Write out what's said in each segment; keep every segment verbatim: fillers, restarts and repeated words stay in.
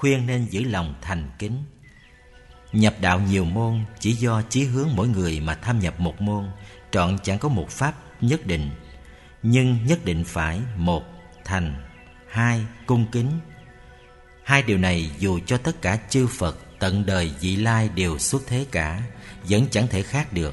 khuyên nên giữ lòng thành kính. Nhập đạo nhiều môn chỉ do chí hướng mỗi người mà tham nhập một môn, trọn chẳng có một pháp nhất định. Nhưng nhất định phải: một, thành; hai, cung kính. Hai điều này dù cho tất cả chư Phật tận đời vị lai đều xuất thế cả, vẫn chẳng thể khác được.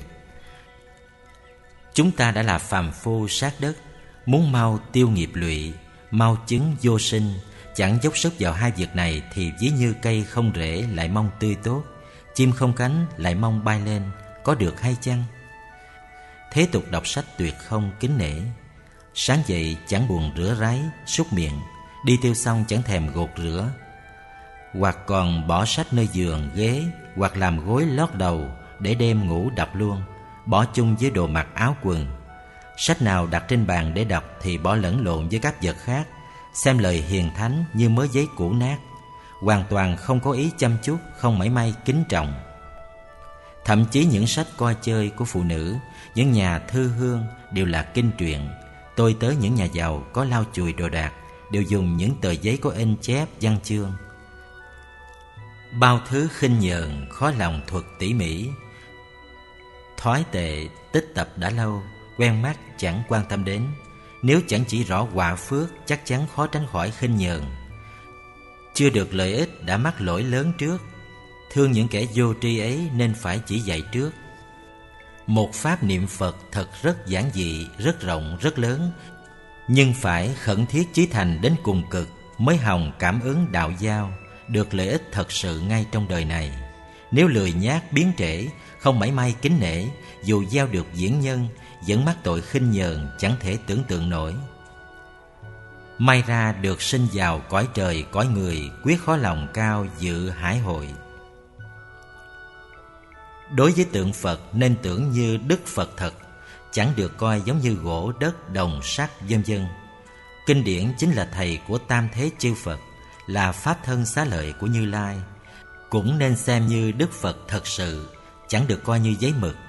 Chúng ta đã là phàm phu sát đất, muốn mau tiêu nghiệp lụy, mau chứng vô sinh, chẳng dốc sức vào hai việc này thì ví như cây không rễ lại mong tươi tốt, chim không cánh lại mong bay lên, có được hay chăng? Thế tục đọc sách tuyệt không kính nể. Sáng dậy chẳng buồn rửa ráy, súc miệng, đi tiêu xong chẳng thèm gột rửa, hoặc còn bỏ sách nơi giường, ghế, hoặc làm gối lót đầu để đêm ngủ đọc luôn, bỏ chung với đồ mặc áo quần. Sách nào đặt trên bàn để đọc thì bỏ lẫn lộn với các vật khác, xem lời hiền thánh như mớ giấy cũ nát, hoàn toàn không có ý chăm chút, không mảy may kính trọng. Thậm chí những sách coi chơi của phụ nữ, những nhà thư hương đều là kinh truyện. Tôi tới những nhà giàu có lau chùi đồ đạc đều dùng những tờ giấy có in chép văn chương. Bao thứ khinh nhờn, khó lòng thuật tỉ mỉ. Thói tệ tích tập đã lâu, quen mắt chẳng quan tâm đến. Nếu chẳng chỉ rõ quả phước, chắc chắn khó tránh khỏi khinh nhờn. Chưa được lợi ích đã mắc lỗi lớn trước. Thương những kẻ vô tri ấy nên phải chỉ dạy trước. Một pháp niệm Phật thật rất giản dị, rất rộng, rất lớn, nhưng phải khẩn thiết chí thành đến cùng cực mới hòng cảm ứng đạo giao, được lợi ích thật sự ngay trong đời này. Nếu lười nhác biến trễ, không mảy may kính nể, dù gieo được diễn nhân, vẫn mắc tội khinh nhờn chẳng thể tưởng tượng nổi. May ra được sinh vào cõi trời cõi người, quyết khó lòng cao dự hải hội. Đối với tượng Phật nên tưởng như Đức Phật thật, chẳng được coi giống như gỗ, đất, đồng, sắt, vân vân. Kinh điển chính là thầy của tam thế chư Phật, là pháp thân xá lợi của Như Lai, cũng nên xem như Đức Phật thật sự, chẳng được coi như giấy mực.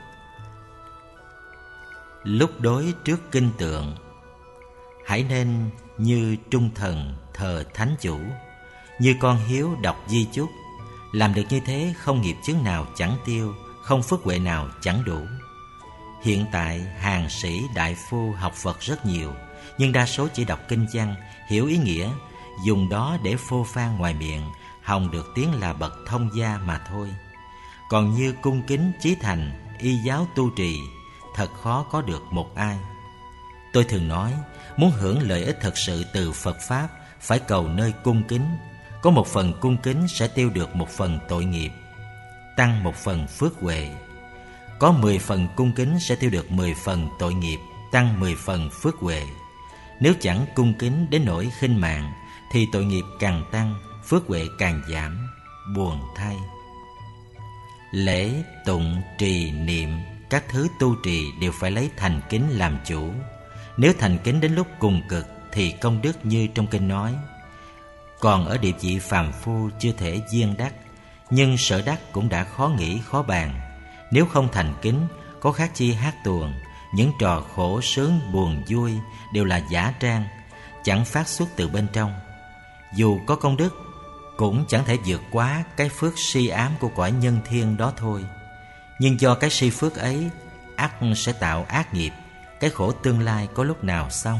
Lúc đối trước kinh tượng, hãy nên như trung thần thờ thánh chủ, như con hiếu đọc di chúc. Làm được như thế, không nghiệp chướng nào chẳng tiêu, không phước huệ nào chẳng đủ. Hiện tại hàng sĩ đại phu học Phật rất nhiều, nhưng đa số chỉ đọc kinh văn, hiểu ý nghĩa, dùng đó để phô phan ngoài miệng, hòng được tiếng là bậc thông gia mà thôi. Còn như cung kính chí thành, y giáo tu trì, thật khó có được một ai. Tôi thường nói, muốn hưởng lợi ích thật sự từ Phật Pháp, phải cầu nơi cung kính. Có một phần cung kính sẽ tiêu được một phần tội nghiệp, tăng một phần phước huệ. Có mười phần cung kính sẽ tiêu được mười phần tội nghiệp, tăng mười phần phước huệ. Nếu chẳng cung kính đến nỗi khinh mạng, thì tội nghiệp càng tăng, phước huệ càng giảm, buồn thay. Lễ, tụng, trì, niệm, các thứ tu trì đều phải lấy thành kính làm chủ. Nếu thành kính đến lúc cùng cực thì công đức như trong kinh nói. Còn ở địa vị phàm phu chưa thể viên đắc, nhưng sở đắc cũng đã khó nghĩ khó bàn. Nếu không thành kính, có khác chi hát tuồng, những trò khổ sướng buồn vui đều là giả trang, chẳng phát xuất từ bên trong. Dù có công đức, cũng chẳng thể vượt quá cái phước si ám của cõi nhân thiên đó thôi. Nhưng do cái si phước ấy, ắt sẽ tạo ác nghiệp, cái khổ tương lai có lúc nào xong.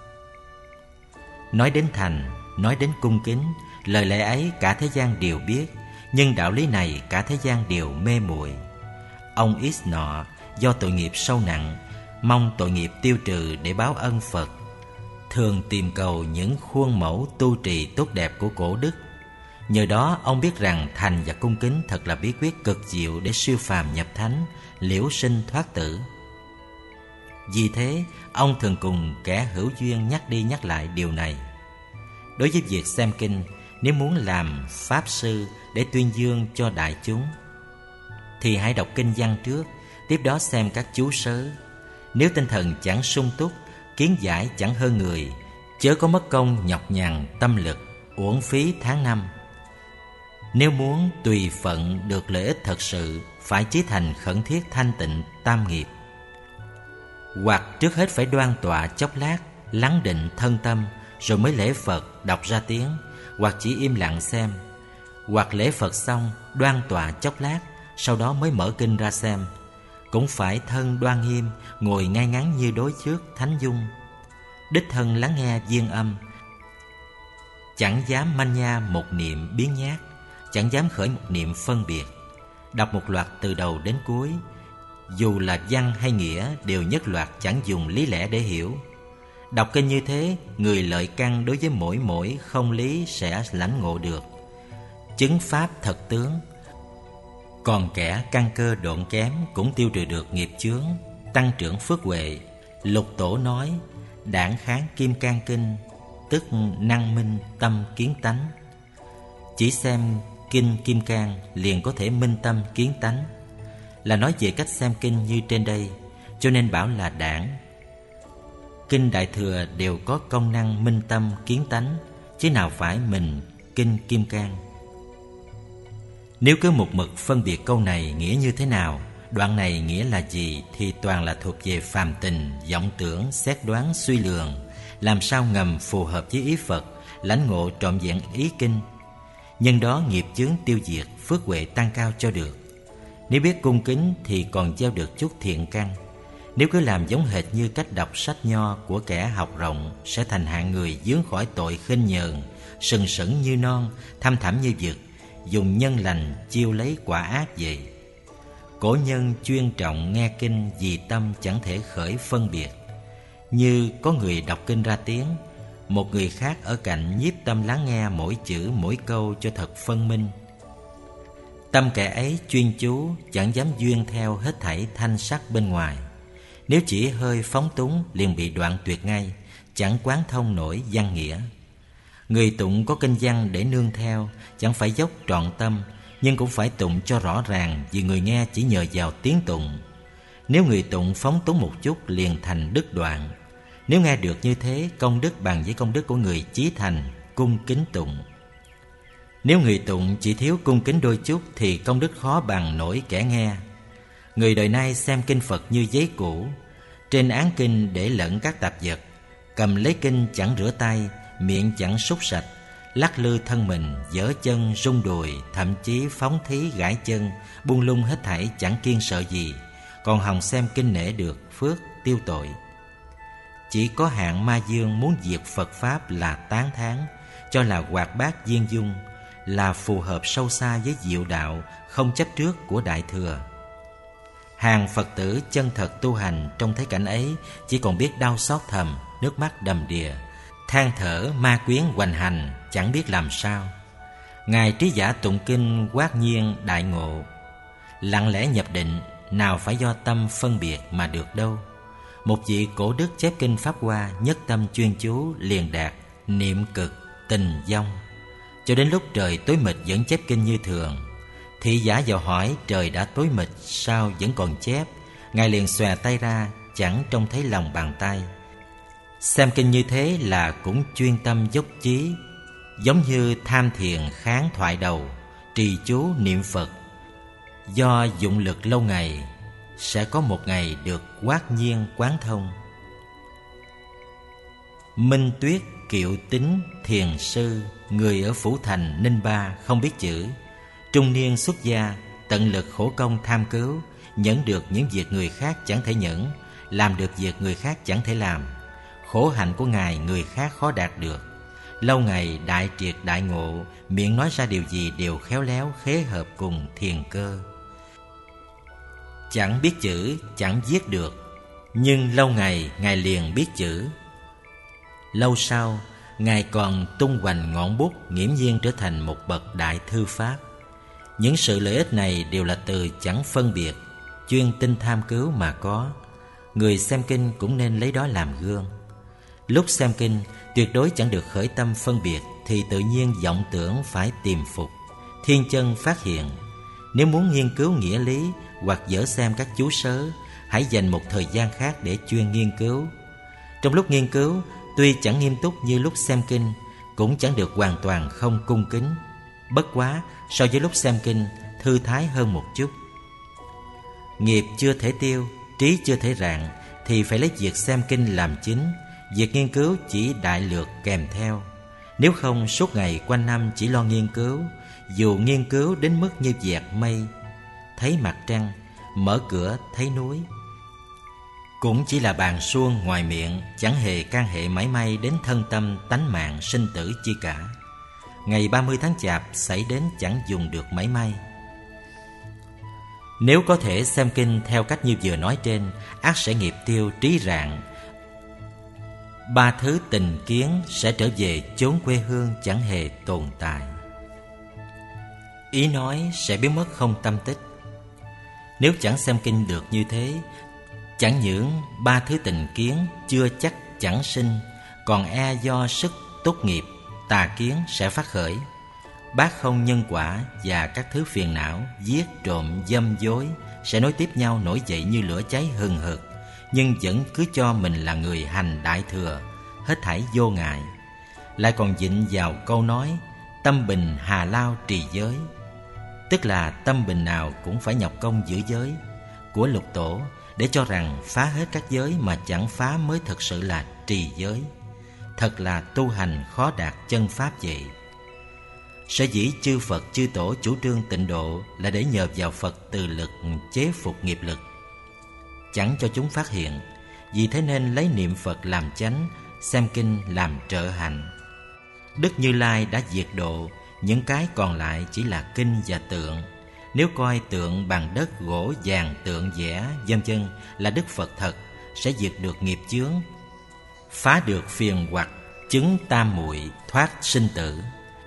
Nói đến thành, nói đến cung kính, lời lẽ ấy cả thế gian đều biết, nhưng đạo lý này cả thế gian đều mê muội. Ông X nọ do tội nghiệp sâu nặng, mong tội nghiệp tiêu trừ để báo ân Phật, thường tìm cầu những khuôn mẫu tu trì tốt đẹp của cổ đức. Nhờ đó ông biết rằng thành và cung kính thật là bí quyết cực diệu để siêu phàm nhập thánh, liễu sinh thoát tử. Vì thế ông thường cùng kẻ hữu duyên nhắc đi nhắc lại điều này. Đối với việc xem kinh, nếu muốn làm pháp sư để tuyên dương cho đại chúng, thì hãy đọc kinh văn trước, tiếp đó xem các chú sớ. Nếu tinh thần chẳng sung túc, kiến giải chẳng hơn người, chớ có mất công nhọc nhằn tâm lực, uổng phí tháng năm. Nếu muốn tùy phận được lợi ích thật sự, phải chí thành khẩn thiết thanh tịnh tam nghiệp. Hoặc trước hết phải đoan tọa chốc lát, lắng định thân tâm, rồi mới lễ Phật đọc ra tiếng, hoặc chỉ im lặng xem. hoặc lễ Phật xong đoan tọa chốc lát, sau đó mới mở kinh ra xem. Cũng phải thân đoan nghiêm, ngồi ngay ngắn như đối trước thánh dung, đích thân lắng nghe viên âm, chẳng dám manh nha một niệm biến nhát, chẳng dám khởi một niệm phân biệt. Đọc một loạt từ đầu đến cuối, dù là văn hay nghĩa đều nhất loạt, chẳng dùng lý lẽ để hiểu. Đọc kinh như thế, người lợi căn đối với mỗi mỗi không lý sẽ lãnh ngộ được chứng pháp thật tướng. Còn kẻ căn cơ độn kém cũng tiêu trừ được nghiệp chướng, tăng trưởng phước huệ. Lục tổ nói đảng kháng kim cang kinh, tức năng minh tâm kiến tánh. Chỉ xem kinh kim cang liền có thể minh tâm kiến tánh, là nói về cách xem kinh như trên đây, cho nên bảo là đảng. Kinh Đại Thừa đều có công năng minh tâm kiến tánh, chứ nào phải mình kinh kim cang. Nếu cứ một mực phân biệt câu này nghĩa như thế nào, đoạn này nghĩa là gì, thì toàn là thuộc về phàm tình, vọng tưởng, xét đoán, suy lường, làm sao ngầm phù hợp với ý Phật, lãnh ngộ trọn vẹn ý kinh. Nhân đó nghiệp chướng tiêu diệt, phước huệ tăng cao cho được. Nếu biết cung kính thì còn gieo được chút thiện căn. Nếu cứ làm giống hệt như cách đọc sách nho của kẻ học rộng, sẽ thành hạng người vướng khỏi tội khinh nhờn, sừng sững như non, thăm thẳm như vực, dùng nhân lành chiêu lấy quả ác vậy. Cổ nhân chuyên trọng nghe kinh vì tâm chẳng thể khởi phân biệt. Như có người đọc kinh ra tiếng, một người khác ở cạnh nhiếp tâm lắng nghe mỗi chữ mỗi câu cho thật phân minh. Tâm kẻ ấy chuyên chú, chẳng dám duyên theo hết thảy thanh sắc bên ngoài. Nếu chỉ hơi phóng túng liền bị đoạn tuyệt ngay, chẳng quán thông nổi văn nghĩa. Người tụng có kinh văn để nương theo, chẳng phải dốc trọn tâm, nhưng cũng phải tụng cho rõ ràng, vì người nghe chỉ nhờ vào tiếng tụng. Nếu người tụng phóng túng một chút liền thành đứt đoạn. Nếu nghe được như thế, công đức bằng với công đức của người chí thành, cung kính tụng. Nếu người tụng chỉ thiếu cung kính đôi chút thì công đức khó bằng nổi kẻ nghe. Người đời nay xem kinh Phật như giấy cũ, trên án kinh để lẫn các tạp vật, cầm lấy kinh chẳng rửa tay, miệng chẳng súc sạch, lắc lư thân mình, giở chân rung đùi, thậm chí phóng thí gãi chân, buông lung hết thảy chẳng kiêng sợ gì, còn hòng xem kinh nể được phước tiêu tội. Chỉ có hạng ma dương muốn diệt Phật Pháp là tán thán, cho là hoạt bát viên dung, là phù hợp sâu xa với diệu đạo không chấp trước của Đại Thừa. Hàng Phật tử chân thật tu hành trong thấy cảnh ấy chỉ còn biết đau xót thầm, nước mắt đầm đìa, than thở ma quyến hoành hành, chẳng biết làm sao. Ngài trí giả tụng kinh quát nhiên đại ngộ, lặng lẽ nhập định, nào phải do tâm phân biệt mà được đâu. Một vị cổ đức chép kinh Pháp Hoa, nhất tâm chuyên chú liền đạt niệm cực tình vong, cho đến lúc trời tối mịt vẫn chép kinh như thường. Thị giả vào hỏi trời đã tối mịt sao vẫn còn chép, Ngài liền xòe tay ra, chẳng trông thấy lòng bàn tay. Xem kinh như thế là cũng chuyên tâm dốc chí, giống như tham thiền kháng thoại đầu, trì chú niệm Phật. Do dụng lực lâu ngày, sẽ có một ngày được quát nhiên quán thông. Minh Tuyết Kiệu Tính thiền sư, người ở Phủ Thành Ninh Ba không biết chữ, trung niên xuất gia, tận lực khổ công tham cứu, nhẫn được những việc người khác chẳng thể nhẫn, làm được việc người khác chẳng thể làm. Khổ hạnh của Ngài người khác khó đạt được. Lâu ngày đại triệt đại ngộ, miệng nói ra điều gì đều khéo léo khế hợp cùng thiền cơ. Chẳng biết chữ, chẳng viết được, nhưng lâu ngày Ngài liền biết chữ. Lâu sau, Ngài còn tung hoành ngọn bút, nghiễm nhiên trở thành một bậc đại thư pháp. Những sự lợi ích này đều là từ chẳng phân biệt, chuyên tinh tham cứu mà có. Người xem kinh cũng nên lấy đó làm gương. Lúc xem kinh, tuyệt đối chẳng được khởi tâm phân biệt, thì tự nhiên vọng tưởng phải tìm phục, thiên chân phát hiện. Nếu muốn nghiên cứu nghĩa lý hoặc dở xem các chú sớ, hãy dành một thời gian khác để chuyên nghiên cứu. Trong lúc nghiên cứu, tuy chẳng nghiêm túc như lúc xem kinh, cũng chẳng được hoàn toàn không cung kính. Bất quá, so với lúc xem kinh, thư thái hơn một chút. Nghiệp chưa thể tiêu, trí chưa thể rạng, thì phải lấy việc xem kinh làm chính, việc nghiên cứu chỉ đại lược kèm theo. Nếu không suốt ngày quanh năm chỉ lo nghiên cứu, dù nghiên cứu đến mức như dẹt mây thấy mặt trăng, mở cửa thấy núi, cũng chỉ là bàn suông ngoài miệng, chẳng hề can hệ mảy may đến thân tâm tánh mạng sinh tử chi cả. Ngày ba mươi tháng Chạp xảy đến chẳng dùng được mảy may. Nếu có thể xem kinh theo cách như vừa nói trên, ắt sẽ nghiệp tiêu trí rạng. Ba thứ tình kiến sẽ trở về chốn quê hương chẳng hề tồn tại. Ý nói sẽ biến mất không tâm tích. Nếu chẳng xem kinh được như thế, chẳng những ba thứ tình kiến chưa chắc chẳng sinh, còn e do sức tốt nghiệp, tà kiến sẽ phát khởi. Bác không nhân quả và các thứ phiền não, giết trộm, dâm dối sẽ nối tiếp nhau nổi dậy như lửa cháy hừng hực, nhưng vẫn cứ cho mình là người hành đại thừa, hết thảy vô ngại. Lại còn vịnh vào câu nói tâm bình hà lao trì giới, tức là tâm bình nào cũng phải nhọc công giữ giới của lục tổ, để cho rằng phá hết các giới mà chẳng phá mới thực sự là trì giới. Thật là tu hành khó đạt chân pháp vậy. Sở dĩ chư Phật chư Tổ chủ trương tịnh độ là để nhờ vào Phật từ lực chế phục nghiệp lực, chẳng cho chúng phát hiện. Vì thế nên lấy niệm Phật làm chánh, xem kinh làm trợ hạnh. Đức Như Lai đã diệt độ, những cái còn lại chỉ là kinh và tượng. Nếu coi tượng bằng đất, gỗ, vàng, tượng vẽ, vân vân là Đức Phật thật, sẽ diệt được nghiệp chướng, phá được phiền hoặc, chứng tam muội, thoát sinh tử.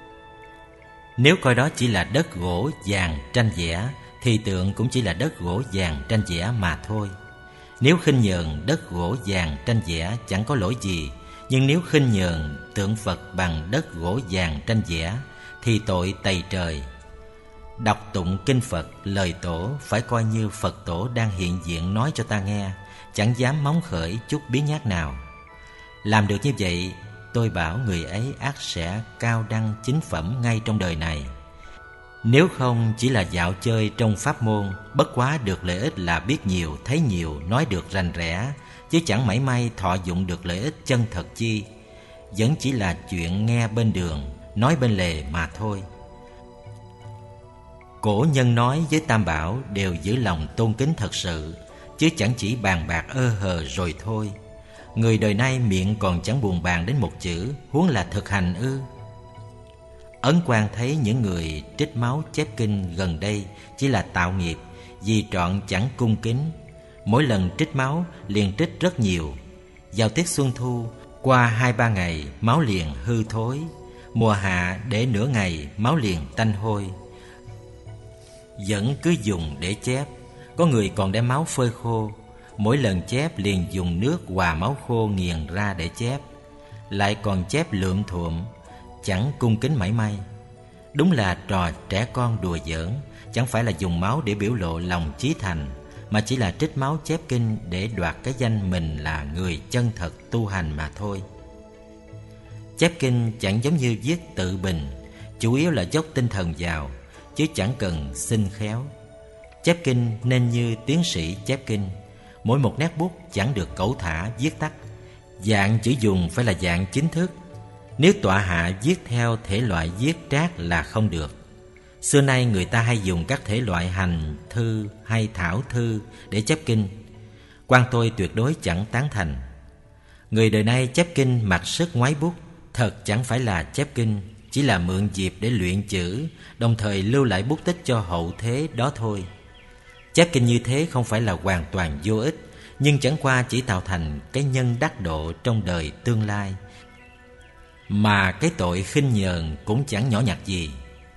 Nếu coi đó chỉ là đất, gỗ, vàng, tranh vẽ, thì tượng cũng chỉ là đất, gỗ, vàng, tranh vẽ mà thôi. Nếu khinh nhờn đất, gỗ, vàng, tranh vẽ chẳng có lỗi gì, nhưng nếu khinh nhờn tượng Phật bằng đất, gỗ, vàng, tranh vẽ thì tội tày trời. Đọc tụng kinh Phật, lời tổ phải coi như Phật tổ đang hiện diện nói cho ta nghe, chẳng dám móng khởi chút biến nhát nào. Làm được như vậy, tôi bảo người ấy ắt sẽ cao đăng chính phẩm ngay trong đời này. Nếu không chỉ là dạo chơi trong pháp môn, bất quá được lợi ích là biết nhiều, thấy nhiều, nói được rành rẽ, chứ chẳng mảy may thọ dụng được lợi ích chân thật chi. Vẫn chỉ là chuyện nghe bên đường, nói bên lề mà thôi. Cổ nhân nói với Tam Bảo đều giữ lòng tôn kính thật sự, chứ chẳng chỉ bàn bạc ơ hờ rồi thôi. Người đời nay miệng còn chẳng buồn bàn đến một chữ, huống là thực hành ư? Ấn Quang thấy những người trích máu chép kinh gần đây chỉ là tạo nghiệp, vì trọn chẳng cung kính. Mỗi lần trích máu liền trích rất nhiều. Vào tiết xuân thu, qua hai ba ngày máu liền hư thối. Mùa hạ để nửa ngày máu liền tanh hôi. Vẫn cứ dùng để chép. Có người còn đem máu phơi khô, mỗi lần chép liền dùng nước hòa máu khô nghiền ra để chép. Lại còn chép lượm thuộm, chẳng cung kính mảy may. Đúng là trò trẻ con đùa giỡn, chẳng phải là dùng máu để biểu lộ lòng chí thành, mà chỉ là trích máu chép kinh để đoạt cái danh mình là người chân thật tu hành mà thôi. Chép kinh chẳng giống như viết tự bình, chủ yếu là dốc tinh thần vào, chứ chẳng cần xin khéo. Chép kinh nên như tiến sĩ chép kinh, mỗi một nét bút chẳng được cẩu thả viết tắt. Dạng chữ dùng phải là dạng chính thức. Nếu tọa hạ viết theo thể loại viết trác là không được. Xưa nay người ta hay dùng các thể loại hành thư hay thảo thư để chép kinh. Quan tôi tuyệt đối chẳng tán thành. Người đời nay chép kinh mặc sức ngoáy bút, thật chẳng phải là chép kinh, chỉ là mượn dịp để luyện chữ, đồng thời lưu lại bút tích cho hậu thế đó thôi. Chép kinh như thế không phải là hoàn toàn vô ích, nhưng chẳng qua chỉ tạo thành cái nhân đắc độ trong đời tương lai, mà cái tội khinh nhờn cũng chẳng nhỏ nhặt gì.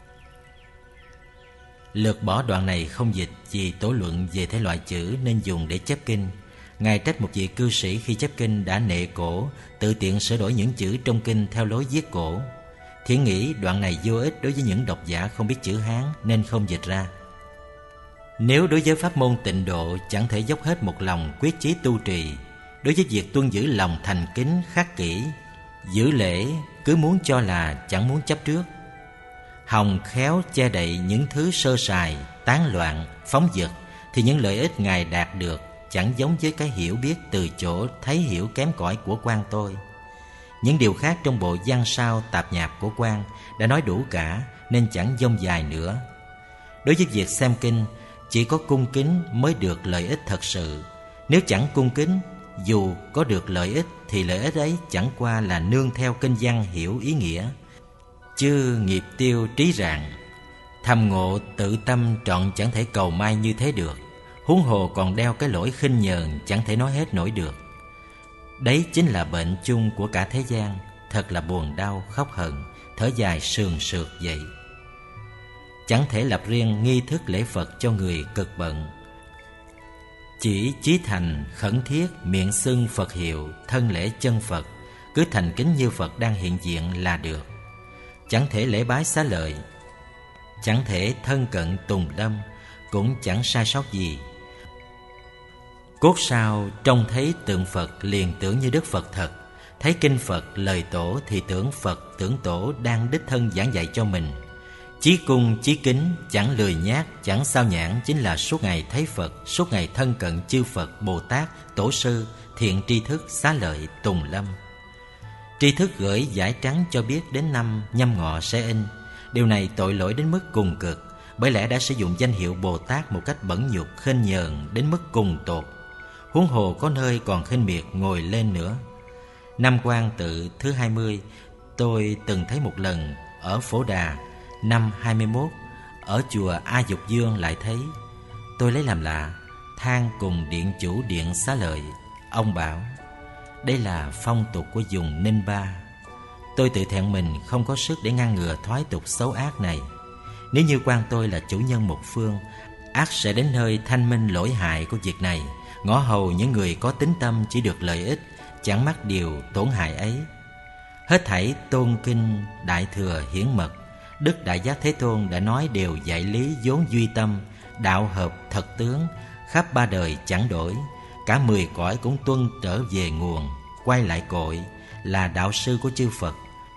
Lược bỏ đoạn này không dịch vì tổ luận về thể loại chữ nên dùng để chép kinh. Ngài trách một vị cư sĩ khi chép kinh đã nệ cổ, tự tiện sửa đổi những chữ trong kinh theo lối viết cổ. Thiện nghĩ đoạn này vô ích đối với những độc giả không biết chữ Hán nên không dịch ra. Nếu đối với pháp môn tịnh độ chẳng thể dốc hết một lòng quyết chí tu trì, đối với việc tuân giữ lòng thành kính khắc kỷ, giữ lễ cứ muốn cho là chẳng muốn chấp trước, hòng khéo che đậy những thứ sơ sài, tán loạn, phóng dật, thì những lợi ích Ngài đạt được chẳng giống với cái hiểu biết từ chỗ thấy hiểu kém cỏi của quan tôi. Những điều khác trong bộ văn sao tạp nhạp của quan đã nói đủ cả, nên chẳng dông dài nữa. Đối với việc xem kinh, chỉ có cung kính mới được lợi ích thật sự. Nếu chẳng cung kính, dù có được lợi ích thì lợi ích ấy chẳng qua là nương theo kinh văn hiểu ý nghĩa, chứ nghiệp tiêu trí rạng. Thầm ngộ tự tâm trọn chẳng thể cầu may như thế được, huống hồ còn đeo cái lỗi khinh nhờn chẳng thể nói hết nổi được. Đấy chính là bệnh chung của cả thế gian. Thật là buồn đau khóc hận, thở dài sườn sượt vậy. Chẳng thể lập riêng nghi thức lễ Phật cho người cực bận. Chỉ chí thành khẩn thiết, miệng xưng Phật hiệu, thân lễ chân Phật, cứ thành kính như Phật đang hiện diện là được. Chẳng thể lễ bái xá lợi, chẳng thể thân cận tùng lâm, cũng chẳng sai sót gì. Cốt sao trông thấy tượng Phật liền tưởng như Đức Phật thật, thấy kinh Phật lời tổ thì tưởng Phật tưởng tổ đang đích thân giảng dạy cho mình. Chí cung chí kính, chẳng lười nhác, chẳng sao nhãng, chính là suốt ngày thấy Phật, suốt ngày thân cận chư Phật, Bồ Tát, Tổ sư, thiện tri thức, xá lợi, tùng lâm. Tri thức gửi giải trắng cho biết đến năm nhâm ngọ sẽ in. Điều này tội lỗi đến mức cùng cực, bởi lẽ đã sử dụng danh hiệu Bồ Tát một cách bẩn nhục, khinh nhờn đến mức cùng tột. Huống hồ có nơi còn khinh miệt ngồi lên nữa. Năm Quan Tự thứ hai mươi, tôi từng thấy một lần ở Phổ Đà. Năm hai mươi mốt, ở chùa A Dục Dương lại thấy. Tôi lấy làm lạ, than cùng điện chủ điện Xá Lợi. Ông bảo đây là phong tục của vùng Ninh Ba. Tôi tự thẹn mình không có sức để ngăn ngừa thoái tục xấu ác này. Nếu như quan tôi là chủ nhân một phương, ắt sẽ đến nơi thanh minh lỗi hại của việc này, ngõ hầu những người có tín tâm chỉ được lợi ích, chẳng mắc điều tổn hại ấy. Hết thảy tôn kinh đại thừa hiển mật, Đức Đại Giác Thế Tôn đã nói đều dạy lý vốn duy tâm, đạo hợp thật tướng, khắp ba đời chẳng đổi. Cả mười cõi cũng tuân trở về nguồn, quay lại cội, là đạo sư của chư Phật.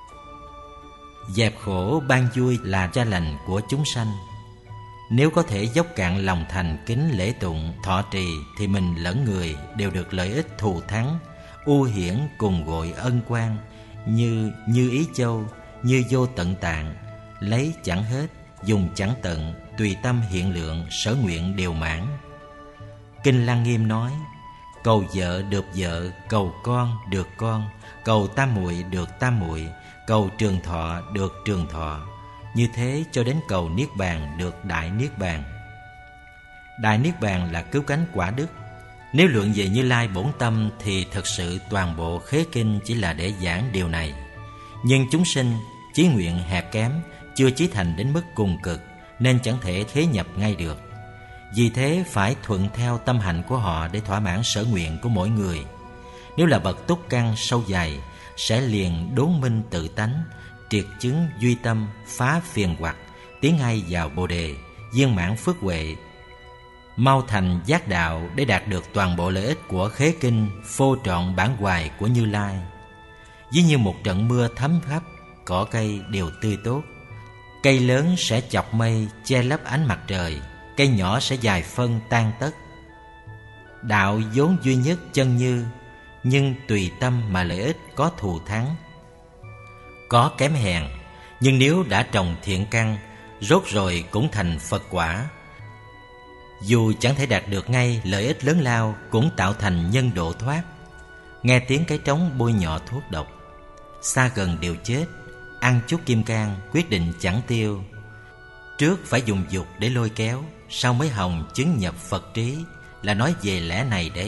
Dẹp khổ ban vui là cha lành của chúng sanh. Nếu có thể dốc cạn lòng thành kính lễ tụng, thọ trì, thì mình lẫn người đều được lợi ích thù thắng, ưu hiển cùng gội ân quan, như như ý châu, như vô tận tạng, lấy chẳng hết, dùng chẳng tận, tùy tâm hiện lượng, sở nguyện đều mãn. Kinh Lăng Nghiêm nói: cầu vợ được vợ, cầu con được con, cầu tam muội được tam muội, cầu trường thọ được trường thọ. Như thế cho đến cầu niết bàn được đại niết bàn. Đại niết bàn là cứu cánh quả đức. Nếu luận về Như Lai bổn tâm thì thật sự toàn bộ khế kinh chỉ là để giảng điều này. Nhưng chúng sinh chí nguyện hẹp kém, chưa chí thành đến mức cùng cực, nên chẳng thể khế nhập ngay được. Vì thế phải thuận theo tâm hạnh của họ để thỏa mãn sở nguyện của mỗi người. Nếu là bậc túc căn sâu dày, sẽ liền đốn minh tự tánh, triệt chứng duy tâm, phá phiền hoặc, tiến ngay vào Bồ đề, viên mãn phước huệ, mau thành giác đạo để đạt được toàn bộ lợi ích của khế kinh phô trọn bản hoài của Như Lai. Ví như một trận mưa thấm khắp, cỏ cây đều tươi tốt. Cây lớn sẽ chọc mây che lấp ánh mặt trời, cây nhỏ sẽ dài phân tan tất. Đạo vốn duy nhất chân như, nhưng tùy tâm mà lợi ích có thù thắng, có kém hèn. Nhưng nếu đã trồng thiện căn, rốt rồi cũng thành Phật quả. Dù chẳng thể đạt được ngay lợi ích lớn lao, cũng tạo thành nhân độ thoát. Nghe tiếng cái trống bôi nhọ thuốc độc, xa gần đều chết. Ăn chút kim cang quyết định chẳng tiêu. Trước phải dùng dục để lôi kéo, sau mới hồng chứng nhập Phật trí, là nói về lẽ này đấy.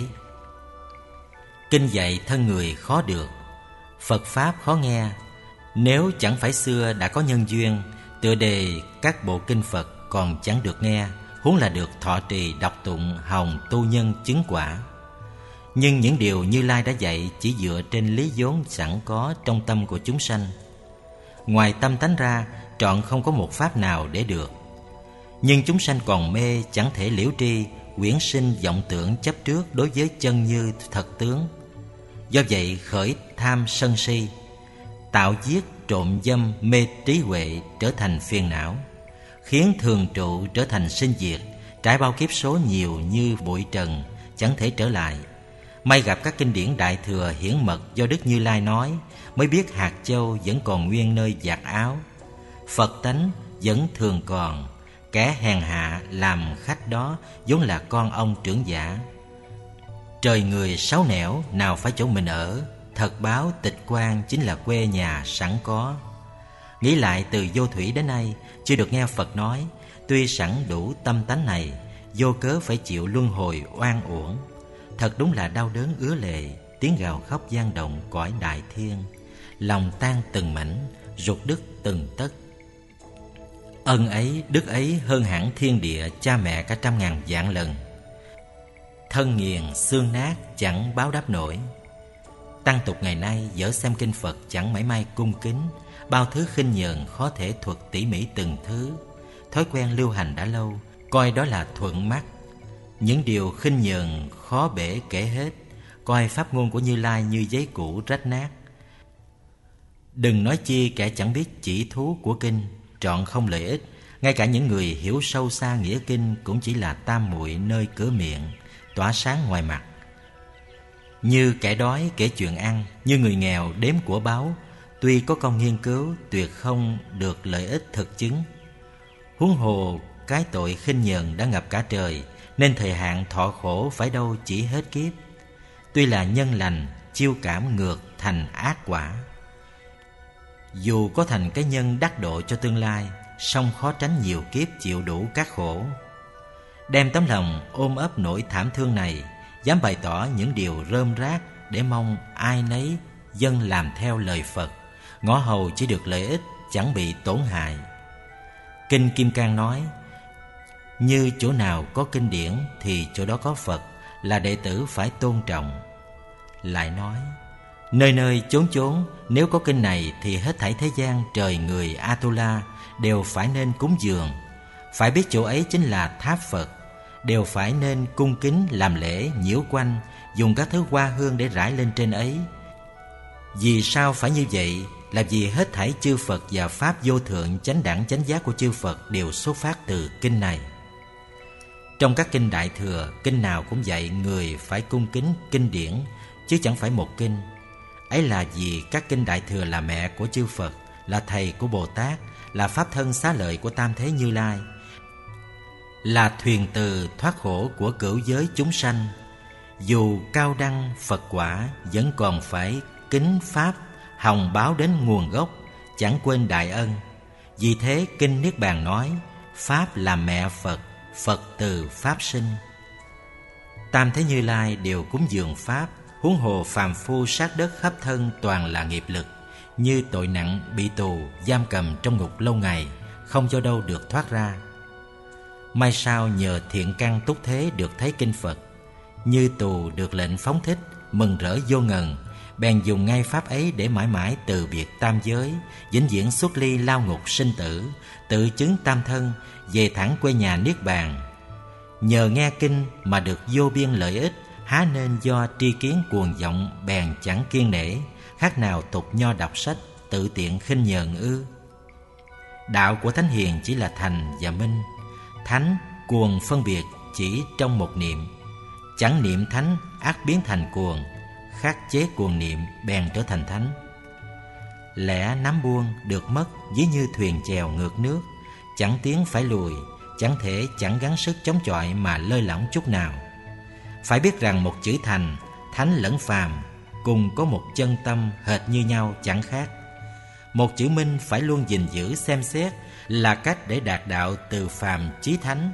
Kinh dạy thân người khó được, Phật Pháp khó nghe. Nếu chẳng phải xưa đã có nhân duyên, tựa đề các bộ kinh Phật còn chẳng được nghe, huống là được thọ trì đọc tụng hồng tu nhân chứng quả. Nhưng những điều Như Lai đã dạy chỉ dựa trên lý vốn sẵn có trong tâm của chúng sanh. Ngoài tâm tánh ra, trọn không có một pháp nào để được. Nhưng chúng sanh còn mê, chẳng thể liễu tri, quyển sinh vọng tưởng chấp trước đối với chân như thật tướng. Do vậy khởi tham sân si, tạo giết trộm dâm mê trí huệ trở thành phiền não, khiến thường trụ trở thành sinh diệt, trải bao kiếp số nhiều như bụi trần, chẳng thể trở lại. May gặp các kinh điển đại thừa hiển mật do Đức Như Lai nói, mới biết hạt châu vẫn còn nguyên nơi vạt áo. Phật tánh vẫn thường còn. Kẻ hèn hạ làm khách đó vốn là con ông trưởng giả. Trời người sáu nẻo, nào phải chỗ mình ở. Thật báo tịch quan chính là quê nhà sẵn có. Nghĩ lại từ vô thủy đến nay, chưa được nghe Phật nói, tuy sẵn đủ tâm tánh này, vô cớ phải chịu luân hồi oan uổng. Thật đúng là đau đớn ứa lệ, tiếng gào khóc vang động cõi đại thiên. Lòng tan từng mảnh, ruột đứt từng tấc. Ân ấy, đức ấy hơn hẳn thiên địa cha mẹ cả trăm ngàn vạn lần. Thân nghiền xương nát chẳng báo đáp nổi. Tăng tục ngày nay dở xem kinh Phật chẳng mảy may cung kính, bao thứ khinh nhờn khó thể thuật tỉ mỉ từng thứ. Thói quen lưu hành đã lâu, coi đó là thuận mắt. Những điều khinh nhờn khó bể kể hết, coi pháp ngôn của Như Lai như giấy cũ rách nát. Đừng nói chi kẻ chẳng biết chỉ thú của kinh, trọn không lợi ích. Ngay cả những người hiểu sâu xa nghĩa kinh cũng chỉ là tam muội nơi cửa miệng, tỏa sáng ngoài mặt. Như kẻ đói kể chuyện ăn, như người nghèo đếm của báu, tuy có công nghiên cứu tuyệt không được lợi ích thực chứng. Huống hồ cái tội khinh nhờn đã ngập cả trời, nên thời hạn thọ khổ phải đâu chỉ hết kiếp. Tuy là nhân lành, chiêu cảm ngược thành ác quả. Dù có thành cái nhân đắc độ cho tương lai, song khó tránh nhiều kiếp chịu đủ các khổ. Đem tấm lòng ôm ấp nỗi thảm thương này, dám bày tỏ những điều rơm rác để mong ai nấy dân làm theo lời Phật, ngõ hầu chỉ được lợi ích, chẳng bị tổn hại. Kinh Kim Cang nói, như chỗ nào có kinh điển thì chỗ đó có Phật, là đệ tử phải tôn trọng. Lại nói, nơi nơi chốn chốn nếu có kinh này thì hết thảy thế gian trời người Atula đều phải nên cúng dường. Phải biết chỗ ấy chính là tháp Phật, đều phải nên cung kính làm lễ nhiễu quanh, dùng các thứ hoa hương để rải lên trên ấy. Vì sao phải như vậy? Là vì hết thảy chư Phật và Pháp vô thượng chánh đẳng chánh giác của chư Phật đều xuất phát từ kinh này. Trong các kinh Đại Thừa, kinh nào cũng dạy người phải cung kính kinh điển, chứ chẳng phải một kinh. Ấy là vì các kinh Đại Thừa là mẹ của chư Phật, là thầy của Bồ Tát, là pháp thân xá lợi của Tam Thế Như Lai, là thuyền từ thoát khổ của cửu giới chúng sanh. Dù cao đăng Phật quả, vẫn còn phải kính Pháp, hòng báo đến nguồn gốc, chẳng quên đại ân. Vì thế kinh Niết Bàn nói, Pháp là mẹ Phật, Phật từ Pháp sinh. Tam Thế Như Lai đều cúng dường Pháp, huống hồ phàm phu sát đất khắp thân toàn là nghiệp lực, như tội nặng bị tù, giam cầm trong ngục lâu ngày, không cho đâu được thoát ra. May sao nhờ thiện căn túc thế được thấy kinh Phật, như tù được lệnh phóng thích, mừng rỡ vô ngần, bèn dùng ngay pháp ấy để mãi mãi từ biệt tam giới, vĩnh viễn xuất ly lao ngục sinh tử, tự chứng tam thân, về thẳng quê nhà Niết Bàn. Nhờ nghe kinh mà được vô biên lợi ích, há nên do tri kiến cuồng vọng bèn chẳng kiên nể, khác nào tục nho đọc sách, tự tiện khinh nhờn ư? Đạo của Thánh Hiền chỉ là thành và minh. Thánh cuồng phân biệt chỉ trong một niệm, chẳng niệm thánh ác biến thành cuồng, khắc chế cuồng niệm bèn trở thành thánh. Lẽ nắm buông được mất ví như thuyền chèo ngược nước, chẳng tiến phải lùi, chẳng thể chẳng gắng sức chống chọi mà lơi lỏng chút nào. Phải biết rằng một chữ thành, thánh lẫn phàm, cùng có một chân tâm hệt như nhau chẳng khác. Một chữ minh phải luôn gìn giữ xem xét, là cách để đạt đạo từ phàm chí thánh.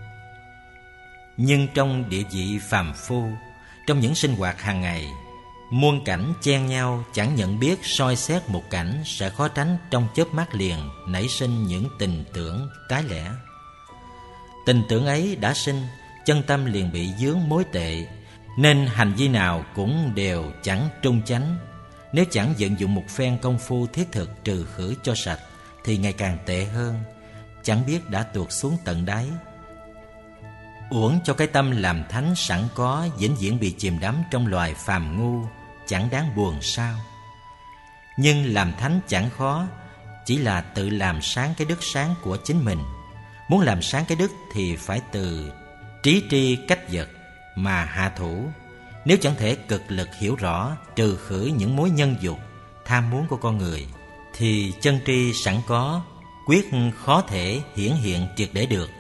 Nhưng trong địa vị phàm phu, trong những sinh hoạt hàng ngày, muôn cảnh chen nhau, chẳng nhận biết soi xét một cảnh, sẽ khó tránh trong chớp mắt liền nảy sinh những tình tưởng trái lẽ. Tình tưởng ấy đã sinh, chân tâm liền bị vướng mối tệ, nên hành vi nào cũng đều chẳng trung chánh. Nếu chẳng vận dụng một phen công phu thiết thực trừ khử cho sạch, thì ngày càng tệ hơn, chẳng biết đã tuột xuống tận đáy. Uổng cho cái tâm làm thánh sẵn có, vĩnh viễn bị chìm đắm trong loài phàm ngu, chẳng đáng buồn sao? Nhưng làm thánh chẳng khó, chỉ là tự làm sáng cái đức sáng của chính mình. Muốn làm sáng cái đức thì phải từ trí tri cách vật mà hạ thủ. Nếu chẳng thể cực lực hiểu rõ, trừ khử những mối nhân dục, tham muốn của con người, thì chân tri sẵn có, quyết khó thể hiển hiện triệt để được.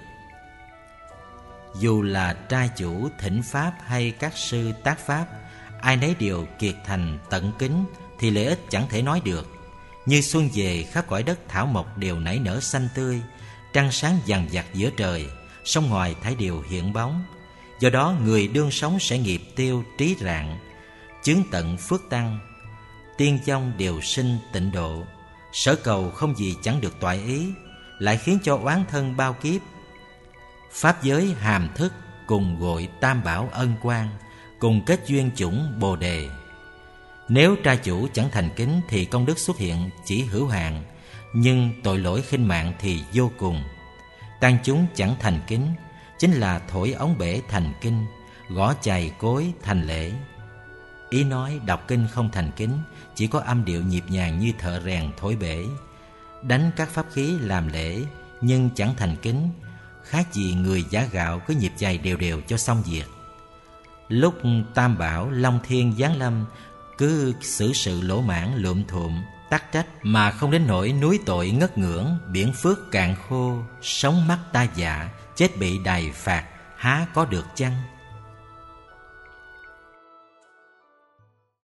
Dù là trai chủ thỉnh pháp hay các sư tác pháp, ai nấy đều kiệt thành tận kính thì lợi ích chẳng thể nói được. Như xuân về khắp cõi đất thảo mộc đều nảy nở xanh tươi, trăng sáng vằng vặc giữa trời, sông ngoài thải đều hiện bóng. Do đó người đương sống sẽ nghiệp tiêu trí rạng, chướng tận phước tăng, tiên vong đều sinh tịnh độ. Sở cầu không gì chẳng được toại ý, lại khiến cho oán thân bao kiếp. Pháp giới hàm thức cùng gội tam bảo ân quang, cùng kết duyên chủng bồ đề. Nếu trai chủ chẳng thành kính thì công đức xuất hiện chỉ hữu hạn, nhưng tội lỗi khinh mạng thì vô cùng. Tăng chúng chẳng thành kính chính là thổi ống bể thành kinh, gõ chày cối thành lễ. Ý nói đọc kinh không thành kính, chỉ có âm điệu nhịp nhàng như thợ rèn thổi bể. Đánh các pháp khí làm lễ nhưng chẳng thành kính, khác gì người giả gạo cứ nhịp chày đều đều cho xong việc. Lúc tam bảo long thiên giáng lâm, cứ xử sự lỗ mãn lụm thuộm tắc trách, mà không đến nỗi núi tội ngất ngưỡng, biển phước cạn khô, sống mắt ta dạ, chết bị đày phạt há có được chăng?